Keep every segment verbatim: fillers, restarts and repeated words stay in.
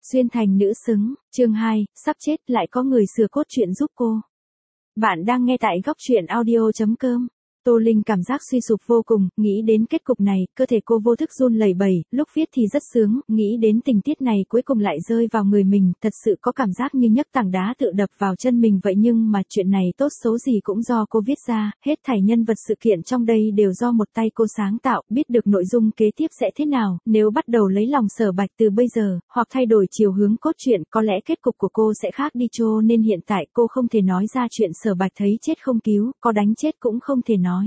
Xuyên thành nữ xứng, chương hai, sắp chết lại có người sửa cốt truyện giúp cô. Bạn đang nghe tại góc truyện audio chấm com. Tô Linh cảm giác suy sụp vô cùng, nghĩ đến kết cục này, cơ thể cô vô thức run lẩy bẩy, lúc viết thì rất sướng, nghĩ đến tình tiết này cuối cùng lại rơi vào người mình, thật sự có cảm giác như nhấc tảng đá tự đập vào chân mình vậy, nhưng mà chuyện này tốt xấu gì cũng do cô viết ra, hết thảy nhân vật sự kiện trong đây đều do một tay cô sáng tạo, biết được nội dung kế tiếp sẽ thế nào, nếu bắt đầu lấy lòng Sở Bạch từ bây giờ, hoặc thay đổi chiều hướng cốt truyện, có lẽ kết cục của cô sẽ khác đi, cho nên hiện tại cô không thể nói ra chuyện Sở Bạch thấy chết không cứu, có đánh chết cũng không thể nói.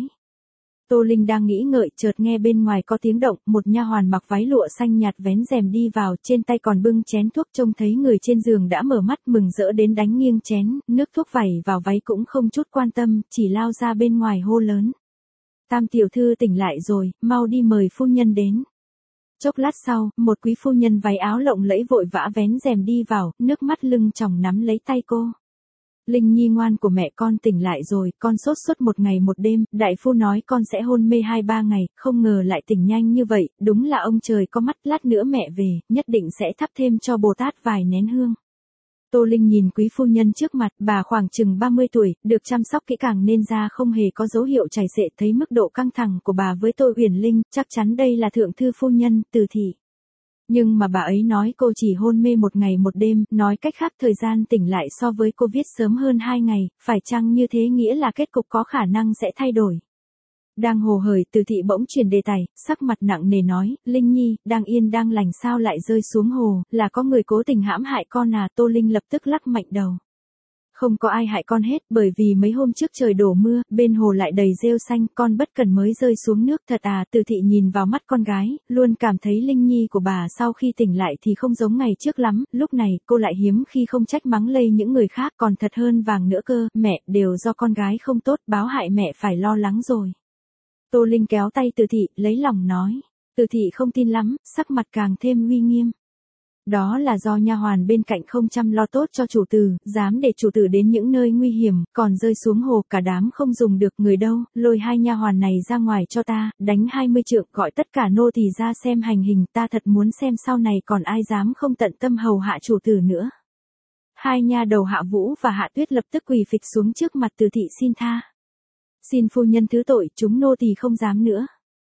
Tô Linh đang nghĩ ngợi, chợt nghe bên ngoài có tiếng động, một nha hoàn mặc váy lụa xanh nhạt vén rèm đi vào, trên tay còn bưng chén thuốc, trông thấy người trên giường đã mở mắt mừng rỡ đến đánh nghiêng chén, nước thuốc vẩy vào váy cũng không chút quan tâm, chỉ lao ra bên ngoài hô lớn. Tam tiểu thư tỉnh lại rồi, mau đi mời phu nhân đến. Chốc lát sau, một quý phu nhân váy áo lộng lẫy vội vã vén rèm đi vào, nước mắt lưng tròng nắm lấy tay cô. Linh nhi ngoan của mẹ, con tỉnh lại rồi, con sốt suốt một ngày một đêm, đại phu nói con sẽ hôn mê hai ba ngày, không ngờ lại tỉnh nhanh như vậy, đúng là ông trời có mắt, lát nữa mẹ về, nhất định sẽ thắp thêm cho Bồ Tát vài nén hương. Tô Linh nhìn quý phu nhân trước mặt, bà khoảng chừng ba mươi tuổi, được chăm sóc kỹ càng nên da không hề có dấu hiệu chảy xệ, thấy mức độ căng thẳng của bà với Tô Uyển Linh, chắc chắn đây là thượng thư phu nhân, Từ thị. Nhưng mà bà ấy nói cô chỉ hôn mê một ngày một đêm, nói cách khác thời gian tỉnh lại so với cô viết sớm hơn hai ngày, phải chăng như thế nghĩa là kết cục có khả năng sẽ thay đổi. Đang hồ hởi, Từ thị bỗng chuyển đề tài, sắc mặt nặng nề nói, Linh nhi, đang yên đang lành sao lại rơi xuống hồ, là có người cố tình hãm hại con à? Tô Linh lập tức lắc mạnh đầu. Không có ai hại con hết, bởi vì mấy hôm trước trời đổ mưa, bên hồ lại đầy rêu xanh, con bất cần mới rơi xuống nước. Thật à? Từ thị nhìn vào mắt con gái, luôn cảm thấy Linh nhi của bà sau khi tỉnh lại thì không giống ngày trước lắm, lúc này cô lại hiếm khi không trách mắng lây những người khác, còn thật hơn vàng nữa cơ, mẹ, đều do con gái không tốt, báo hại mẹ phải lo lắng rồi. Tô Linh kéo tay Từ thị, lấy lòng nói. Từ thị không tin lắm, sắc mặt càng thêm uy nghiêm. Đó là do nha hoàn bên cạnh không chăm lo tốt cho chủ tử, dám để chủ tử đến những nơi nguy hiểm, còn rơi xuống hồ cả đám không dùng được người đâu, lôi hai nha hoàn này ra ngoài cho ta, đánh hai mươi trượng, gọi tất cả nô tỳ ra xem hành hình, ta thật muốn xem sau này còn ai dám không tận tâm hầu hạ chủ tử nữa. Hai nha đầu Hạ Vũ và Hạ Tuyết lập tức quỳ phịch xuống trước mặt Từ thị xin tha. Xin phu nhân thứ tội, chúng nô tỳ không dám nữa.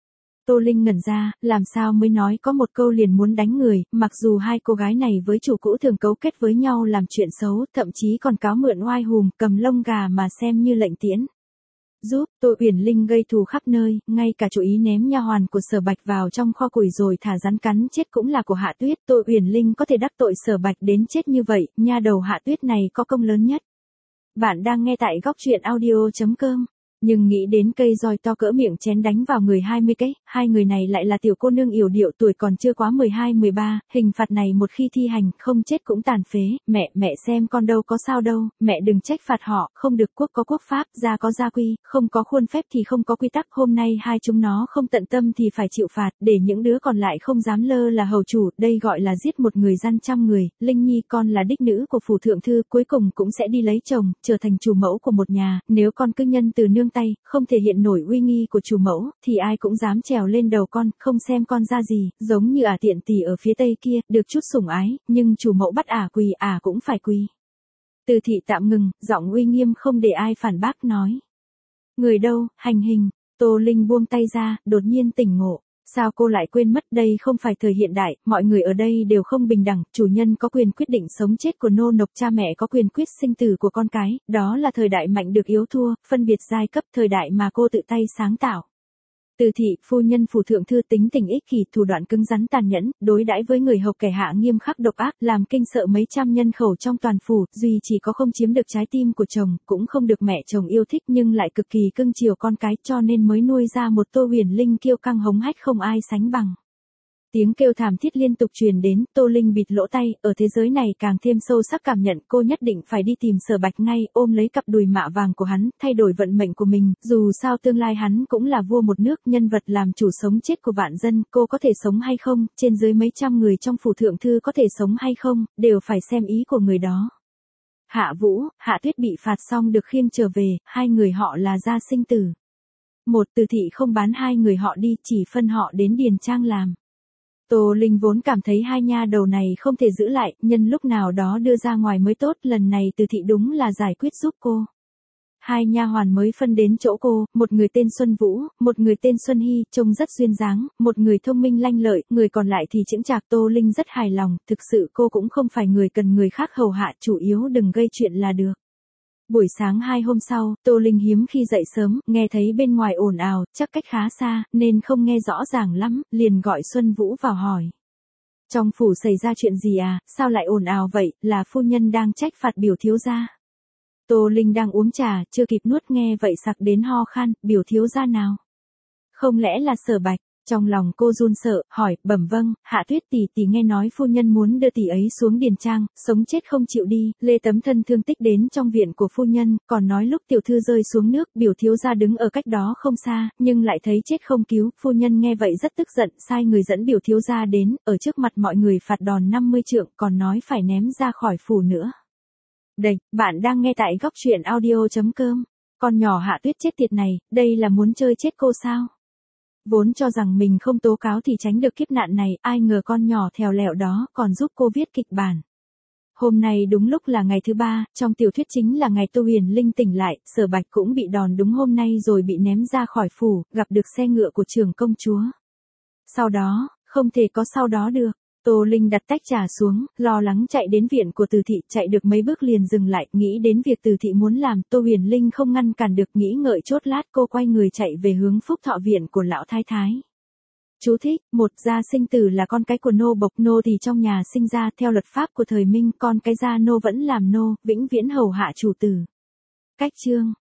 Tô Linh ngẩn ra, làm sao mới nói có một câu liền muốn đánh người, mặc dù hai cô gái này với chủ cũ thường cấu kết với nhau làm chuyện xấu, thậm chí còn cáo mượn oai hùm, cầm lông gà mà xem như lệnh tiễn. Giúp, Tô Uyển Linh gây thù khắp nơi, ngay cả chủ ý ném nha hoàn của Sở Bạch vào trong kho củi rồi thả rắn cắn chết cũng là của Hạ Tuyết, Tô Uyển Linh có thể đắc tội Sở Bạch đến chết như vậy, nha đầu Hạ Tuyết này có công lớn nhất. Bạn đang nghe tại góc truyện audio chấm com. Nhưng nghĩ đến cây roi to cỡ miệng chén đánh vào người hai mươi cái, hai người này lại là tiểu cô nương yểu điệu tuổi còn chưa quá mười hai mười ba, hình phạt này một khi thi hành, không chết cũng tàn phế, mẹ, mẹ xem con đâu có sao đâu, mẹ đừng trách phạt họ, không được, quốc có quốc pháp, gia có gia quy, không có khuôn phép thì không có quy tắc, hôm nay hai chúng nó không tận tâm thì phải chịu phạt, để những đứa còn lại không dám lơ là hầu chủ, đây gọi là giết một người gian trăm người. Linh nhi con là đích nữ của phủ thượng thư, cuối cùng cũng sẽ đi lấy chồng, trở thành chủ mẫu của một nhà, nếu con cứ nhân từ nương tay, không thể hiện nổi uy nghi của chủ mẫu, thì ai cũng dám trèo lên đầu con, không xem con ra gì, giống như ả tiện tỷ ở phía tây kia, được chút sủng ái, nhưng chủ mẫu bắt ả quỳ, ả cũng phải quỳ. Từ thị tạm ngừng, giọng uy nghiêm không để ai phản bác nói. Người đâu, hành hình. Tô Linh buông tay ra, đột nhiên tỉnh ngộ. Sao cô lại quên mất, đây không phải thời hiện đại, mọi người ở đây đều không bình đẳng, chủ nhân có quyền quyết định sống chết của nô nộc, cha mẹ có quyền quyết sinh tử của con cái, đó là thời đại mạnh được yếu thua, phân biệt giai cấp, thời đại mà cô tự tay sáng tạo. Từ thị, phu nhân phủ thượng thư tính tình ích kỷ, thủ đoạn cứng rắn tàn nhẫn, đối đãi với người hầu kẻ hạ nghiêm khắc độc ác, làm kinh sợ mấy trăm nhân khẩu trong toàn phủ, duy chỉ có không chiếm được trái tim của chồng, cũng không được mẹ chồng yêu thích nhưng lại cực kỳ cưng chiều con cái, cho nên mới nuôi ra một Tô Uyển Linh kiêu căng hống hách không ai sánh bằng. Tiếng kêu thảm thiết liên tục truyền đến, Tô Linh bịt lỗ tay, ở thế giới này càng thêm sâu sắc cảm nhận cô nhất định phải đi tìm Sở Bạch ngay, ôm lấy cặp đùi mạ vàng của hắn, thay đổi vận mệnh của mình, dù sao tương lai hắn cũng là vua một nước, nhân vật làm chủ sống chết của vạn dân, cô có thể sống hay không, trên dưới mấy trăm người trong phủ thượng thư có thể sống hay không, đều phải xem ý của người đó. Hạ Vũ, Hạ Tuyết bị phạt xong được khiêng trở về, hai người họ là gia sinh tử. Một, Từ thị không bán hai người họ đi, chỉ phân họ đến điền trang làm. Tô Linh vốn cảm thấy hai nha đầu này không thể giữ lại, nhân lúc nào đó đưa ra ngoài mới tốt, lần này Từ thị đúng là giải quyết giúp cô. Hai nha hoàn mới phân đến chỗ cô, một người tên Xuân Vũ, một người tên Xuân Hy, trông rất duyên dáng, một người thông minh lanh lợi, người còn lại thì chững chạc. Tô Linh rất hài lòng, thực sự cô cũng không phải người cần người khác hầu hạ, chủ yếu đừng gây chuyện là được. Buổi sáng hai hôm sau, Tô Linh hiếm khi dậy sớm, nghe thấy bên ngoài ồn ào, chắc cách khá xa, nên không nghe rõ ràng lắm, liền gọi Xuân Vũ vào hỏi. Trong phủ xảy ra chuyện gì à, sao lại ồn ào vậy, là phu nhân đang trách phạt biểu thiếu gia. Tô Linh đang uống trà, chưa kịp nuốt nghe vậy sặc đến ho khan, biểu thiếu gia nào? Không lẽ là Sở Bạch? Trong lòng cô run sợ, hỏi, bẩm vâng, Hạ Tuyết tỷ tỷ nghe nói phu nhân muốn đưa tỷ ấy xuống điền trang, sống chết không chịu đi, Lê Tấm thân thương tích đến trong viện của phu nhân, còn nói lúc tiểu thư rơi xuống nước, biểu thiếu gia đứng ở cách đó không xa, nhưng lại thấy chết không cứu, phu nhân nghe vậy rất tức giận, sai người dẫn biểu thiếu gia đến, ở trước mặt mọi người phạt đòn năm mươi trượng, còn nói phải ném ra khỏi phủ nữa. Đây, bạn đang nghe tại góc truyện audio chấm com. Con nhỏ Hạ Tuyết chết tiệt này, đây là muốn chơi chết cô sao? Vốn cho rằng mình không tố cáo thì tránh được kiếp nạn này, ai ngờ con nhỏ thèo lẹo đó còn giúp cô viết kịch bản. Hôm nay đúng lúc là ngày thứ ba, trong tiểu thuyết chính là ngày Tô Huyền Linh tỉnh lại, Sở Bạch cũng bị đòn đúng hôm nay rồi bị ném ra khỏi phủ, gặp được xe ngựa của trưởng công chúa. Sau đó, không thể có sau đó được. Tô Linh đặt tách trà xuống, lo lắng chạy đến viện của Từ thị, chạy được mấy bước liền dừng lại, nghĩ đến việc Từ thị muốn làm, Tô Huyền Linh không ngăn cản được, nghĩ ngợi chốt lát cô quay người chạy về hướng Phúc Thọ viện của lão thái thái. Chú thích, một gia sinh tử là con cái của nô bộc, nô thì trong nhà sinh ra, theo luật pháp của thời Minh, con cái gia nô vẫn làm nô, vĩnh viễn hầu hạ chủ tử. Cách chương